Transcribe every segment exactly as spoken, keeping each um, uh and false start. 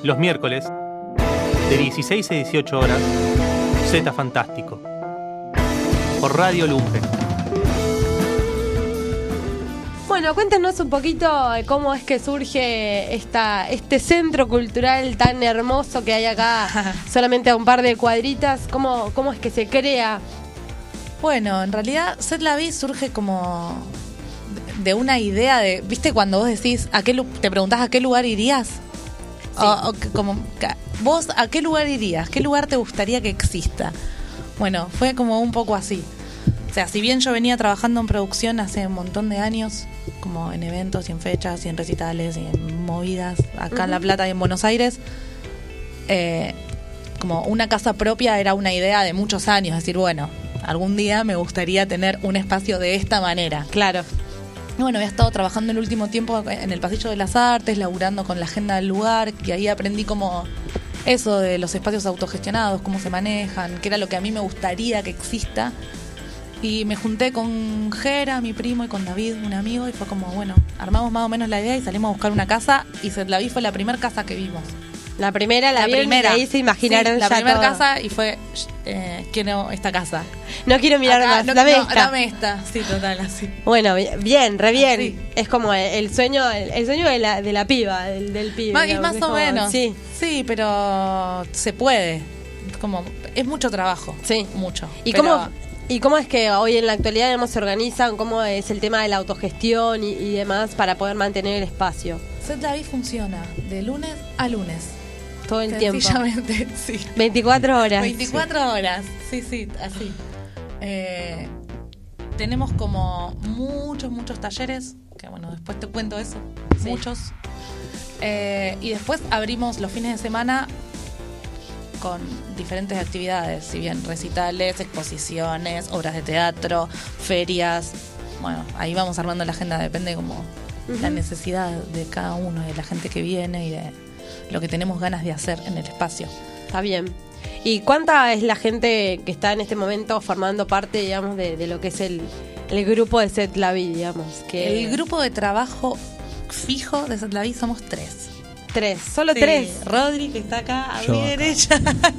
Los miércoles, de dieciséis a dieciocho horas, Z Fantástico. Por Radio Lumpen. Bueno, cuéntanos un poquito cómo es que surge esta, este centro cultural tan hermoso que hay acá, solamente a un par de cuadritas. ¿Cómo, cómo es que se crea? Bueno, en realidad Set la Vie surge como de una idea de, ¿viste cuando vos decís, a qué te preguntás a qué lugar irías? Sí. O, o como, vos a qué lugar irías, qué lugar te gustaría que exista. Bueno, fue como un poco así. O sea, si bien yo venía trabajando en producción hace un montón de años, como en eventos y en fechas y en recitales y en movidas acá uh-huh. en La Plata y en Buenos Aires, eh, como una casa propia era una idea de muchos años, decir, bueno, algún día me gustaría tener un espacio de esta manera. Claro. Y bueno, había estado trabajando el último tiempo en el Pasillo de las Artes, laburando con la agenda del lugar, y ahí aprendí como eso de los espacios autogestionados, cómo se manejan, que era lo que a mí me gustaría que exista. Y me junté con Jera, mi primo, y con David, un amigo, y fue como, bueno, armamos más o menos la idea y salimos a buscar una casa, y Set la Vie fue la primera casa que vimos. La primera, la, la primera. Y ahí se imaginaron sí, ya la primera todo. Casa, y fue, eh, quiero esta casa. No quiero mirar Acá, más, no, dame no, esta. Dame esta, sí, total, así. Bueno, bien, re bien. Así. Es como el sueño el, el sueño de la, de la piba, del, del pibe. Más, digamos, y más es o como, menos. Sí. Sí, pero se puede. Como, es mucho trabajo. Sí. Mucho. ¿Y pero, cómo...? ¿Y cómo es que hoy en la actualidad digamos, se organizan? ¿Cómo es el tema de la autogestión y, y demás para poder mantener el espacio? Set la Vie funciona de lunes a lunes. Todo el tiempo. Sencillamente, sí. veinticuatro horas. veinticuatro sí. horas, sí, sí, así. Eh, tenemos como muchos, muchos talleres, que bueno, después te cuento eso, sí. muchos. Eh, y después abrimos los fines de semana con diferentes actividades, si bien recitales, exposiciones, obras de teatro, ferias. Bueno, ahí vamos armando la agenda, depende como uh-huh. la necesidad de cada uno, de la gente que viene y de lo que tenemos ganas de hacer en el espacio. Está bien. ¿Y cuánta es la gente que está en este momento formando parte, digamos, de, de lo que es el, el grupo de Set la Vie, digamos? Que... El grupo de trabajo fijo de Set la Vie somos tres. Tres, solo sí. tres. Rodri, que está acá a Yo mi acá. derecha.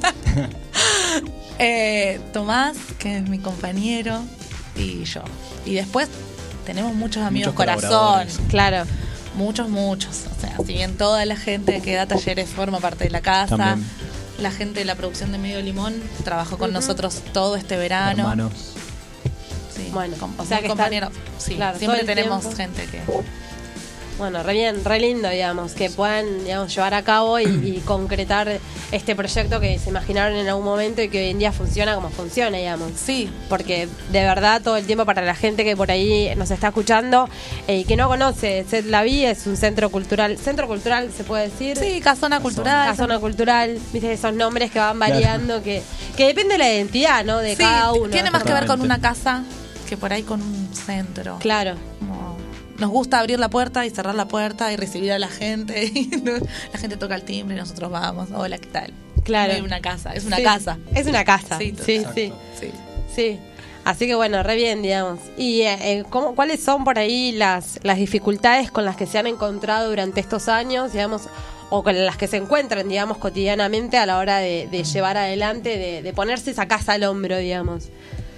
eh, Tomás, que es mi compañero, y yo. Y después tenemos muchos amigos Muchos corazón. Claro. Muchos, muchos. O sea, si bien toda la gente que da talleres forma parte de la casa, También. la gente de la producción de Medio Limón trabajó con uh-huh. nosotros todo este verano. Hermanos. Sí, bueno, com- o sea que compañeros. Sí, claro, siempre tenemos tiempo. gente que... Bueno, re bien, re lindo, digamos, que puedan digamos, llevar a cabo y, y concretar este proyecto que se imaginaron en algún momento y que hoy en día funciona como funciona, digamos. Sí. Porque de verdad todo el tiempo para la gente que por ahí nos está escuchando eh, y que no conoce, Set la Vie es un centro cultural, centro cultural se puede decir. Sí, casona cultural. Casona cultural, viste esos nombres que van variando, claro. que, que depende de la identidad, ¿no? De sí, cada uno. Tiene más que ver con Totalmente. una casa que por ahí con un centro. Claro. Como nos gusta abrir la puerta y cerrar la puerta y recibir a la gente. Y la gente toca el timbre y nosotros vamos. Hola, ¿qué tal? Claro. No hay una casa, es una sí, casa. Es una casa. Sí, sí, exacto. sí, sí. sí. Así que bueno, re bien, digamos. ¿Y eh, ¿cómo, cuáles son por ahí las, las dificultades con las que se han encontrado durante estos años, digamos, o con las que se encuentran, digamos, cotidianamente a la hora de, de llevar adelante, de, de ponerse esa casa al hombro, digamos?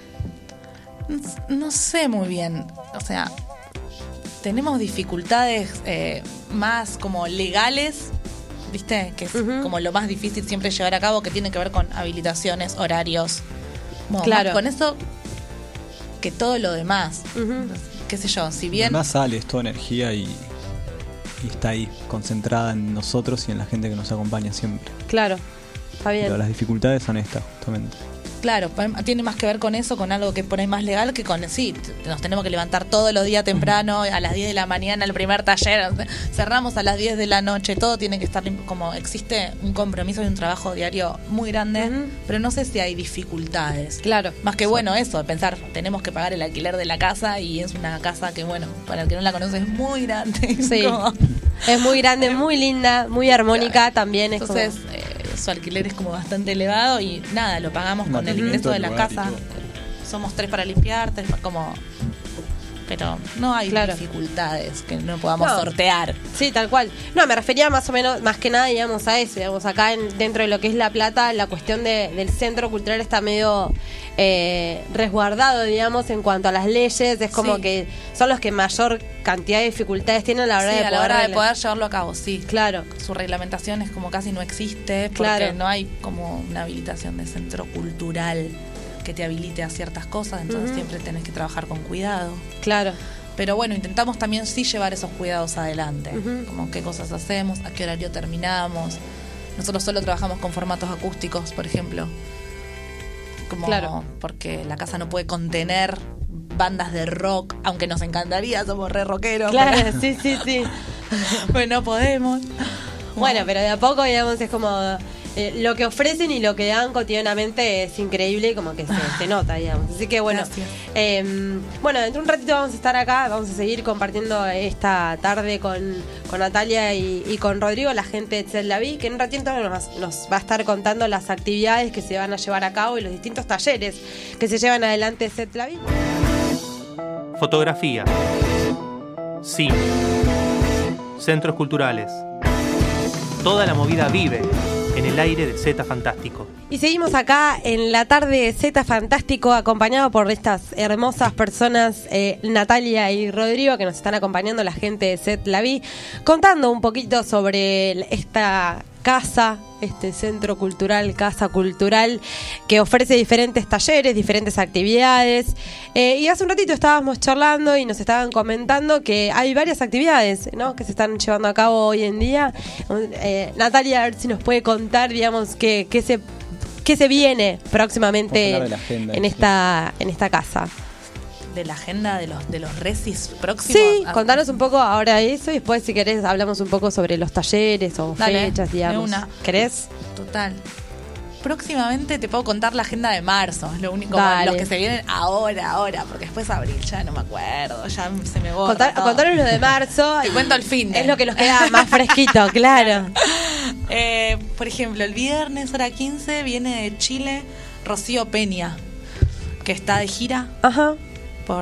No, no sé muy bien, o sea... Tenemos dificultades eh, más como legales, ¿viste? Que es uh-huh. como lo más difícil siempre llevar a cabo, que tiene que ver con habilitaciones, horarios. Bueno, claro. Más con eso que todo lo demás. Uh-huh. Qué sé yo, si bien... Además sale, es toda energía y, y está ahí, concentrada en nosotros y en la gente que nos acompaña siempre. Claro, está bien. Pero las dificultades son estas, justamente. Claro, tiene más que ver con eso, con algo que por ahí más legal que con, sí, nos tenemos que levantar todos los días temprano, a las diez de la mañana el primer taller, cerramos a las diez de la noche, todo tiene que estar como, existe un compromiso y un trabajo diario muy grande, uh-huh. pero no sé si hay dificultades. Claro. Más que bueno eso, pensar, tenemos que pagar el alquiler de la casa y es una casa que bueno, para el que no la conoce es muy grande. Sí, como... es muy grande, muy linda, muy armónica también. Es Entonces... como... Eh, su alquiler es como bastante elevado y nada, lo pagamos con el ingreso de la casa. Somos tres para limpiar, tres para, como pero no hay Claro. dificultades que no podamos No. sortear. Sí, tal cual. No, me refería más o menos, más que nada, digamos, a eso. Digamos, acá en- dentro de lo que es La Plata, la cuestión de, del centro cultural está medio eh, resguardado, digamos, en cuanto a las leyes. Es como Sí. que son los que mayor cantidad de dificultades tienen a la hora Sí, de a la poder... hora de regla- poder llevarlo a cabo, sí. Claro. Su reglamentación es como casi no existe porque Claro. no hay como una habilitación de centro cultural que te habilite a ciertas cosas, entonces Ujú. siempre tenés que trabajar con cuidado. Claro. Pero bueno, intentamos también sí llevar esos cuidados adelante, Ujú. como qué cosas hacemos, a qué horario terminamos. Nosotros solo trabajamos con formatos acústicos, por ejemplo, como Claro. porque la casa no puede contener bandas de rock, aunque nos encantaría, somos re rockeros. Claro, pero, sí, sí, sí. pues no podemos. Bueno, pero de a poco, digamos, es como eh, lo que ofrecen y lo que dan cotidianamente es increíble y como que se, se nota, digamos. Así que bueno, Gracias. eh, bueno, dentro de un ratito vamos a estar acá, vamos a seguir compartiendo esta tarde con, con Natalia y, y con Rodrigo, la gente de Set La Vie, que en un ratito nos, nos va a estar contando las actividades que se van a llevar a cabo y los distintos talleres que se llevan adelante de Set La Vie. Fotografía, cine, centros culturales. Toda la movida vive en el aire de Zeta Fantástico. Y seguimos acá en la tarde de Zeta Fantástico, acompañado por estas hermosas personas, eh, Natalia y Rodrigo, que nos están acompañando, la gente de Set La Vie, contando un poquito sobre el- esta casa, este centro cultural, casa cultural, que ofrece diferentes talleres, diferentes actividades. Eh, y hace un ratito estábamos charlando y nos estaban comentando que hay varias actividades, ¿no?, que se están llevando a cabo hoy en día. Eh, Natalia, a ver si nos puede contar, digamos, qué, qué se qué se viene próximamente Vamos a hablar de la agenda, en sí. esta en esta casa. De la agenda de los de los recis próximos. Sí, Ah, contanos un poco ahora eso y después, si querés, hablamos un poco sobre los talleres o Dale, fechas, de digamos. una. ¿Querés? Total. Próximamente te puedo contar la agenda de marzo, es lo único, Dale. los que se vienen ahora, ahora, porque después abril ya no me acuerdo, ya se me borra Contar, todo. contanos lo de marzo. Te cuento el fin de. Es lo que nos queda más fresquito, claro. Eh, por ejemplo, el viernes, hora quince, viene de Chile Rocío Peña, que está de gira Ajá. por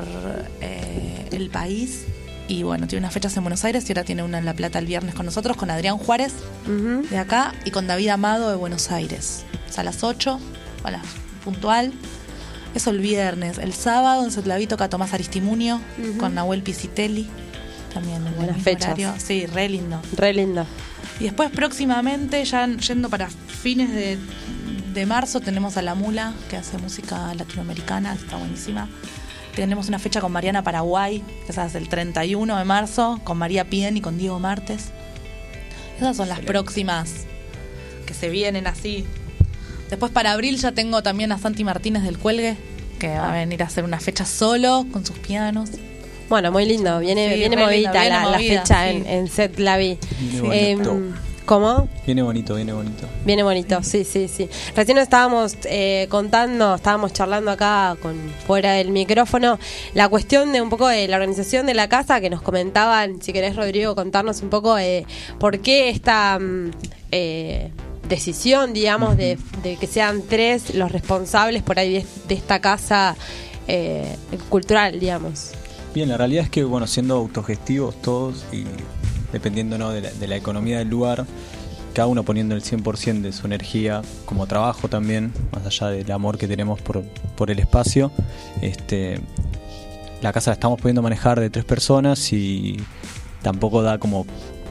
eh, el país. Y bueno, tiene unas fechas en Buenos Aires y ahora tiene una en La Plata el viernes con nosotros, con Adrián Juárez Ujú. de acá y con David Amado de Buenos Aires. Es a las ocho, a las puntual. Eso el viernes. El sábado en Setlaví toca Tomás Aristimunio Ujú. con Nahuel Pisitelli. También en el Buenas mismo fechas. horario. Sí, re lindo. Re lindo. Y después próximamente, ya yendo para fines de, de marzo, tenemos a La Mula, que hace música latinoamericana, está buenísima. Tenemos una fecha con Mariana Paraguay, que esa es el treinta y uno de marzo, con María Pien y con Diego Martes. Esas son las próximas que se vienen así. Después para abril ya tengo también a Santi Martínez del Cuelgue, que va a venir a hacer una fecha solo con sus pianos. Bueno, muy lindo. Viene, Sí, viene re movidita lindo, viene la, la movida, fecha sí. en, en Set La Vie. Viene bonito. Em, ¿Cómo? Viene bonito, viene bonito. Viene bonito, sí, sí, sí. Recién nos estábamos eh, contando, estábamos charlando acá con fuera del micrófono, la cuestión de un poco de la organización de la casa, que nos comentaban, si querés, Rodrigo, contarnos un poco eh, por qué esta mm, eh, decisión, digamos, de, de que sean tres los responsables por ahí de, de esta casa eh, cultural, digamos. Bien, la realidad es que, bueno, siendo autogestivos todos y dependiendo, ¿no?, de, la, de la economía del lugar, cada uno poniendo el cien por ciento de su energía como trabajo también, más allá del amor que tenemos por, por el espacio, este, la casa la estamos pudiendo manejar de tres personas y tampoco da como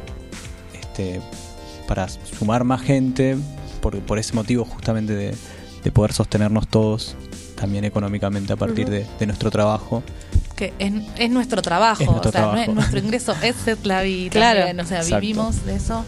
este, para sumar más gente, por, por ese motivo justamente de, de poder sostenernos todos también económicamente a partir Ujú. de, de nuestro trabajo. Que es, es nuestro trabajo, Es nuestro o sea, no es- trabajo. nuestro ingreso es Setlaví, Claro. también, o sea, Exacto. vivimos de eso.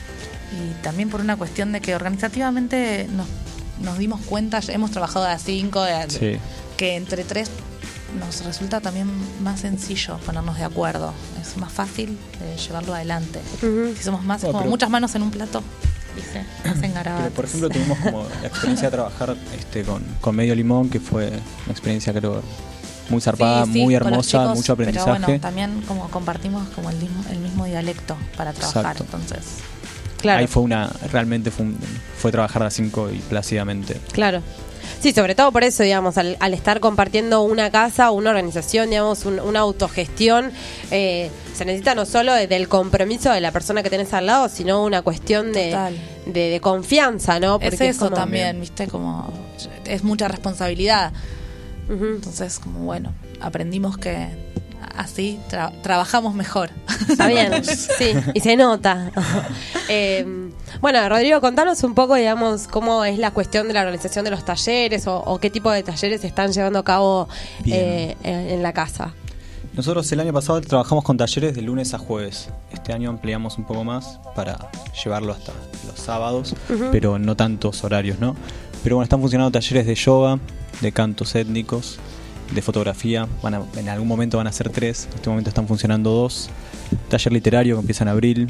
Y también por una cuestión de que organizativamente nos, nos dimos cuenta, ya hemos trabajado de a cinco, de- Sí. que entre tres nos resulta también más sencillo ponernos de acuerdo, es más fácil de llevarlo adelante. Ujú. Si somos más, No, como pero- muchas manos en un plato, dice, hacen garabatos. Pero por ejemplo tuvimos como la experiencia de trabajar este, con, con Medio Limón, que fue una experiencia creo muy zarpada, Sí, sí, muy con los hermosa, chicos, mucho aprendizaje. Pero bueno, también como compartimos como el mismo, el mismo dialecto para trabajar, Exacto. entonces... Claro. Ahí fue una, realmente fue, un- fue trabajar a cinco y plácidamente. Claro. Sí, sobre todo por eso, digamos, al, al estar compartiendo una casa, una organización, digamos, un- una autogestión, eh, se necesita no solo de- del compromiso de la persona que tenés al lado, sino una cuestión de, Total. de, de confianza, ¿no? Es Porque eso como- también, viste, como es mucha responsabilidad. Ujú. Entonces, como bueno, aprendimos que así tra- trabajamos mejor. Está bien, sí, y se nota. Eh, bueno, Rodrigo, contanos un poco, digamos, cómo es la cuestión de la organización de los talleres o, o qué tipo de talleres se están llevando a cabo Bien. eh, en, en la casa. Nosotros el año pasado trabajamos con talleres de lunes a jueves. Este año ampliamos un poco más para llevarlo hasta los sábados, Ujú. pero no tantos horarios, ¿no? Pero bueno, están funcionando talleres de yoga, de cantos étnicos, de fotografía. Van a- en algún momento van a ser tres, en este momento están funcionando dos. Taller literario que empieza en abril.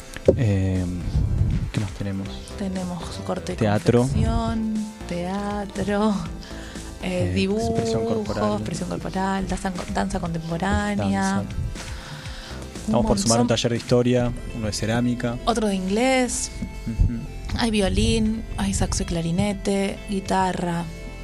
Eh, ¿Qué más tenemos? Tenemos corte y Teatro. confección, teatro, eh, Eh, dibujo, expresión corporal. expresión corporal, danza, danza contemporánea, Danza. un Estamos por sumar un montón- taller de historia, uno de cerámica. otro de inglés, Ujú. hay violín, hay saxo y clarinete, guitarra.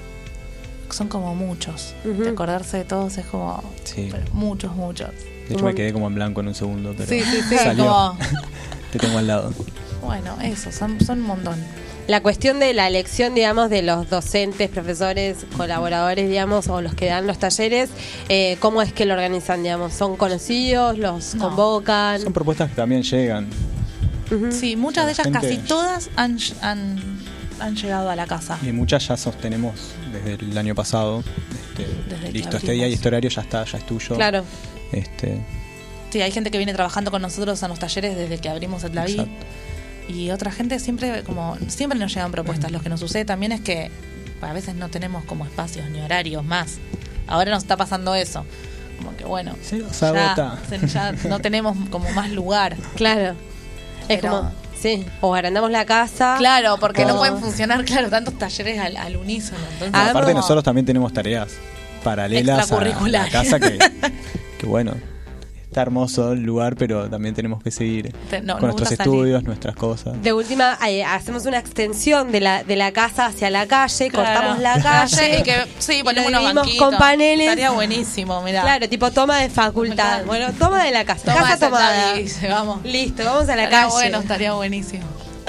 Son como muchos. Ujú. De acordarse de todos es como Sí. pero muchos, muchos. De hecho me quedé como en blanco en un segundo, pero Sí, sí, sí, salió. como- Te tengo al lado. Bueno, eso, son, son un montón. La cuestión de la elección, digamos, de los docentes, profesores, colaboradores, digamos, o los que dan los talleres, eh, ¿cómo es que lo organizan, digamos? ¿Son conocidos? ¿Los No. convocan? Son propuestas que también llegan. Ujú. Sí, muchas de La ellas, gente- casi todas, han, han, han llegado a la casa. Y muchas ya sostenemos desde el año pasado. Este, Desde que listo, este abrimos. día y este horario ya está, ya es tuyo. Claro. Este, Sí, hay gente que viene trabajando con nosotros en los talleres desde que abrimos el Laví. exacto. Y otra gente siempre, como siempre nos llegan propuestas. Lo que nos sucede también es que a veces no tenemos como espacios ni horarios más. Ahora nos está pasando eso. Como que bueno, Se nos ya, agota. se- ya no tenemos como más lugar. Claro. Es Pero- como, sí, o agrandamos la casa. Claro, porque no o- pueden funcionar, claro, tantos talleres al, al unísono. Entonces, Ah, Aparte como- nosotros también tenemos tareas paralelas a la Extracurriculares. casa que, que bueno, está hermoso el lugar, pero también tenemos que seguir Te- no, con nos nuestros gusta salir. estudios, nuestras cosas. De última, eh, hacemos una extensión de la, de la casa hacia la calle, claro, cortamos la calle. y que sí, y ponemos lo unos dividimos banquitos. con paneles. Estaría buenísimo, mirá. Claro, tipo toma de facultad. Claro. Bueno, toma de la casa. Toma casa esa tomada. tabla y dice, vamos. Listo, vamos a la Estaría calle. bueno, estaría buenísimo.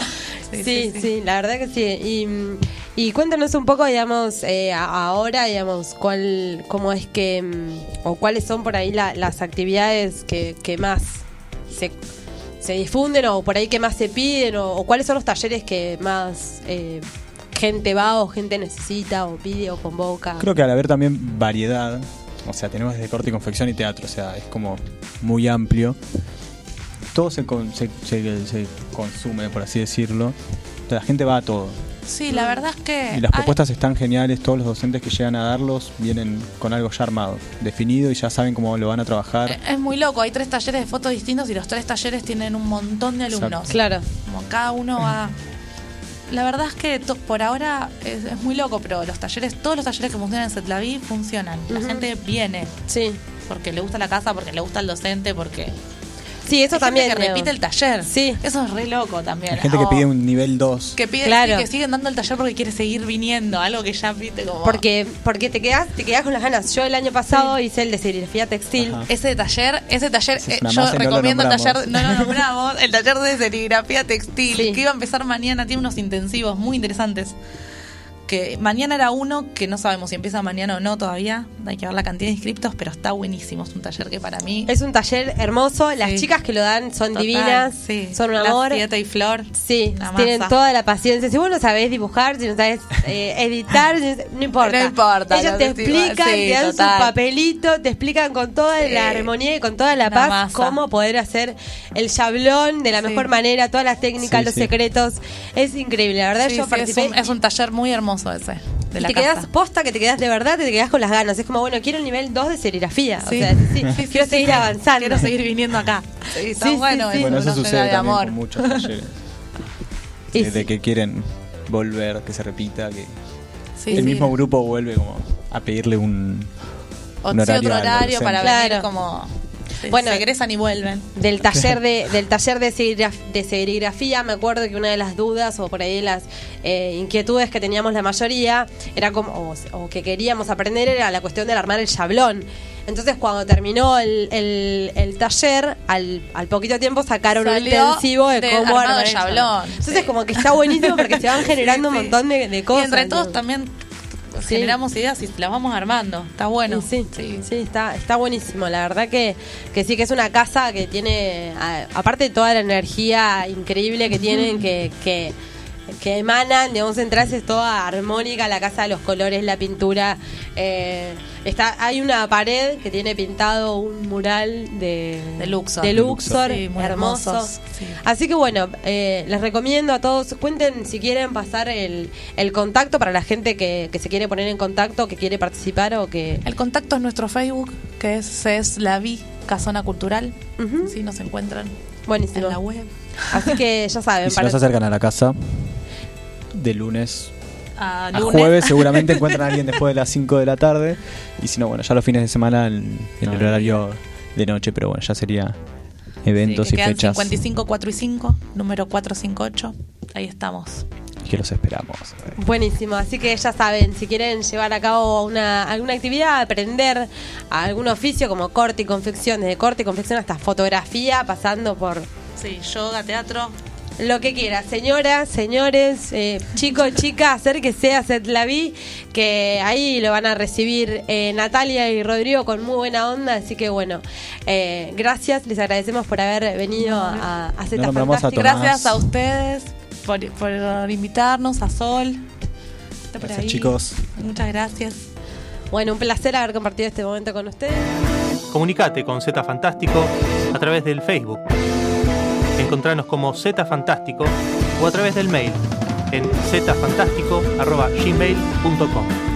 Sí, sí, la verdad que sí. Y, mm, y cuéntanos un poco, digamos, eh, a- ahora, digamos, cuál, cómo es que, mm, o cuáles son por ahí la- las actividades que, que más se, se difunden o por ahí que más se piden o, o cuáles son los talleres que más eh, gente va o gente necesita o pide o convoca. Creo que al haber también variedad, o sea, tenemos desde corte y confección y teatro, o sea, es como muy amplio. Todo se, con- se, se- se consume, por así decirlo. O sea, la gente va a todo. Sí, la verdad es que. Y las hay- propuestas están geniales, todos los docentes que llegan a darlos vienen con algo ya armado, definido y ya saben cómo lo van a trabajar. Es muy loco, hay tres talleres de fotos distintos y los tres talleres tienen un montón de alumnos. Exacto. Claro. Como cada uno va. La verdad es que to- por ahora es, es muy loco, pero los talleres, todos los talleres que funcionan en Setlaví funcionan. La Ujú. gente viene Sí. porque le gusta la casa, porque le gusta el docente, porque. Sí, eso Hay también. gente que digamos. repite el taller. Sí. Eso es re loco también. Hay gente que O pide un nivel dos. que pide Claro. sí, que siguen dando el taller porque quiere seguir viniendo, algo que ya viste como. Porque, porque te quedás, te quedás con las ganas. Yo el año pasado hice el de serigrafía textil. Ajá. Ese taller, ese taller, Ese es eh, una yo masa y no lo recomiendo el nombramos. taller, no lo nombramos, el taller de serigrafía textil, Sí. que iba a empezar mañana, tiene unos intensivos muy interesantes. Que mañana era uno, que no sabemos si empieza mañana o no todavía, hay que ver la cantidad de inscriptos, pero está buenísimo, es un taller que para mí... Es un taller hermoso. Las Sí. chicas que lo dan son total, divinas, sí. son un Las amor. Siete y Flor. Sí, una tienen masa. toda la paciencia. Si vos no sabés dibujar, si no sabés eh, editar, si no importa. No importa, Ellas lo te que explican, sí, te dan total. su papelito, te explican con toda Sí. la armonía y con toda la Una paz masa. cómo poder hacer el chablón de la Sí. mejor manera, todas las técnicas, Sí, los sí. secretos. Es increíble, la verdad. Sí, yo sí, participé. es, un, es un taller muy hermoso ese, de y la te casa. quedas posta, que te quedas de verdad, te quedas con las ganas. Es como, bueno, quiero el nivel dos de serigrafía. Sí. O sea, sí, sí, Sí, quiero sí, seguir sí. avanzando. Quiero seguir viniendo acá. Sí, está Sí, sí, bueno. sí. es Bueno, una eso cena sucede de también amor. con muchos talleres. Y de, de sí. que quieren volver, que se repita, que Sí, el sí. mismo grupo vuelve como a pedirle un, O un sí, horario otro al horario para docente. venir Claro. como... Sí, Bueno, se egresan y vuelven. Del taller de del taller de, serigraf- de serigrafía, me acuerdo que una de las dudas o por ahí las eh, inquietudes que teníamos la mayoría era como o, o que queríamos aprender era la cuestión del armar el yablón. Entonces cuando terminó el, el, el taller, al, al poquito tiempo sacaron Salió un intensivo de de cómo armado armar de el yablón. yablón. Entonces Sí. como que está buenísimo porque se van generando Sí, sí. un montón de, de cosas. Y entre todos ¿no? también Sí. generamos ideas y las vamos armando. Está bueno. Sí, sí, sí, está, está buenísimo. La verdad que, que sí que es una casa que tiene, a- aparte de toda la energía increíble que tienen, que, que, que emanan, digamos, entras, es toda armónica, la casa, los colores, la pintura. Eh, está, hay una pared que tiene pintado un mural de, De Luxor. de Luxor, Sí, muy hermoso. hermosos, sí. Así que bueno, eh, les recomiendo a todos, cuenten si quieren pasar el, el contacto para la gente que, que se quiere poner en contacto, que quiere participar o que... El contacto es nuestro Facebook, que es, es La Vi Casona Cultural. Ujú. Sí, nos encuentran Buenísimo. en la web. Así que ya saben, Y si para- no se acercan a la casa, de lunes A, a lunes. jueves seguramente encuentran a alguien después de las cinco de la tarde. Y si no, bueno, ya los fines de semana en, en el horario de noche, pero bueno, ya sería eventos Sí, que y quedan fechas cincuenta y cinco, cuatro y cinco, número cuatrocientos cincuenta y ocho. Ahí estamos. que los esperamos. buenísimo. Así que ya saben, si quieren llevar a cabo una, alguna actividad, aprender algún oficio como corte y confección, desde corte y confección hasta fotografía, pasando por Sí, yoga, teatro. lo que quiera. Señoras, señores, eh, chicos, chicas, acérquese a Set La Vi, que ahí lo van a recibir eh, Natalia y Rodrigo con muy buena onda. Así que bueno, eh, gracias, les agradecemos por haber venido a, a Zeta No nombramos a Fantástico. Tomás. Gracias a ustedes por, por invitarnos, a Sol. Está por Gracias, ahí. chicos. Muchas gracias. Bueno, un placer haber compartido este momento con ustedes. Comunicate con Zeta Fantástico a través del Facebook. Encontranos como Zeta Fantástico o a través del mail en zetafantástico arroba gmail punto com.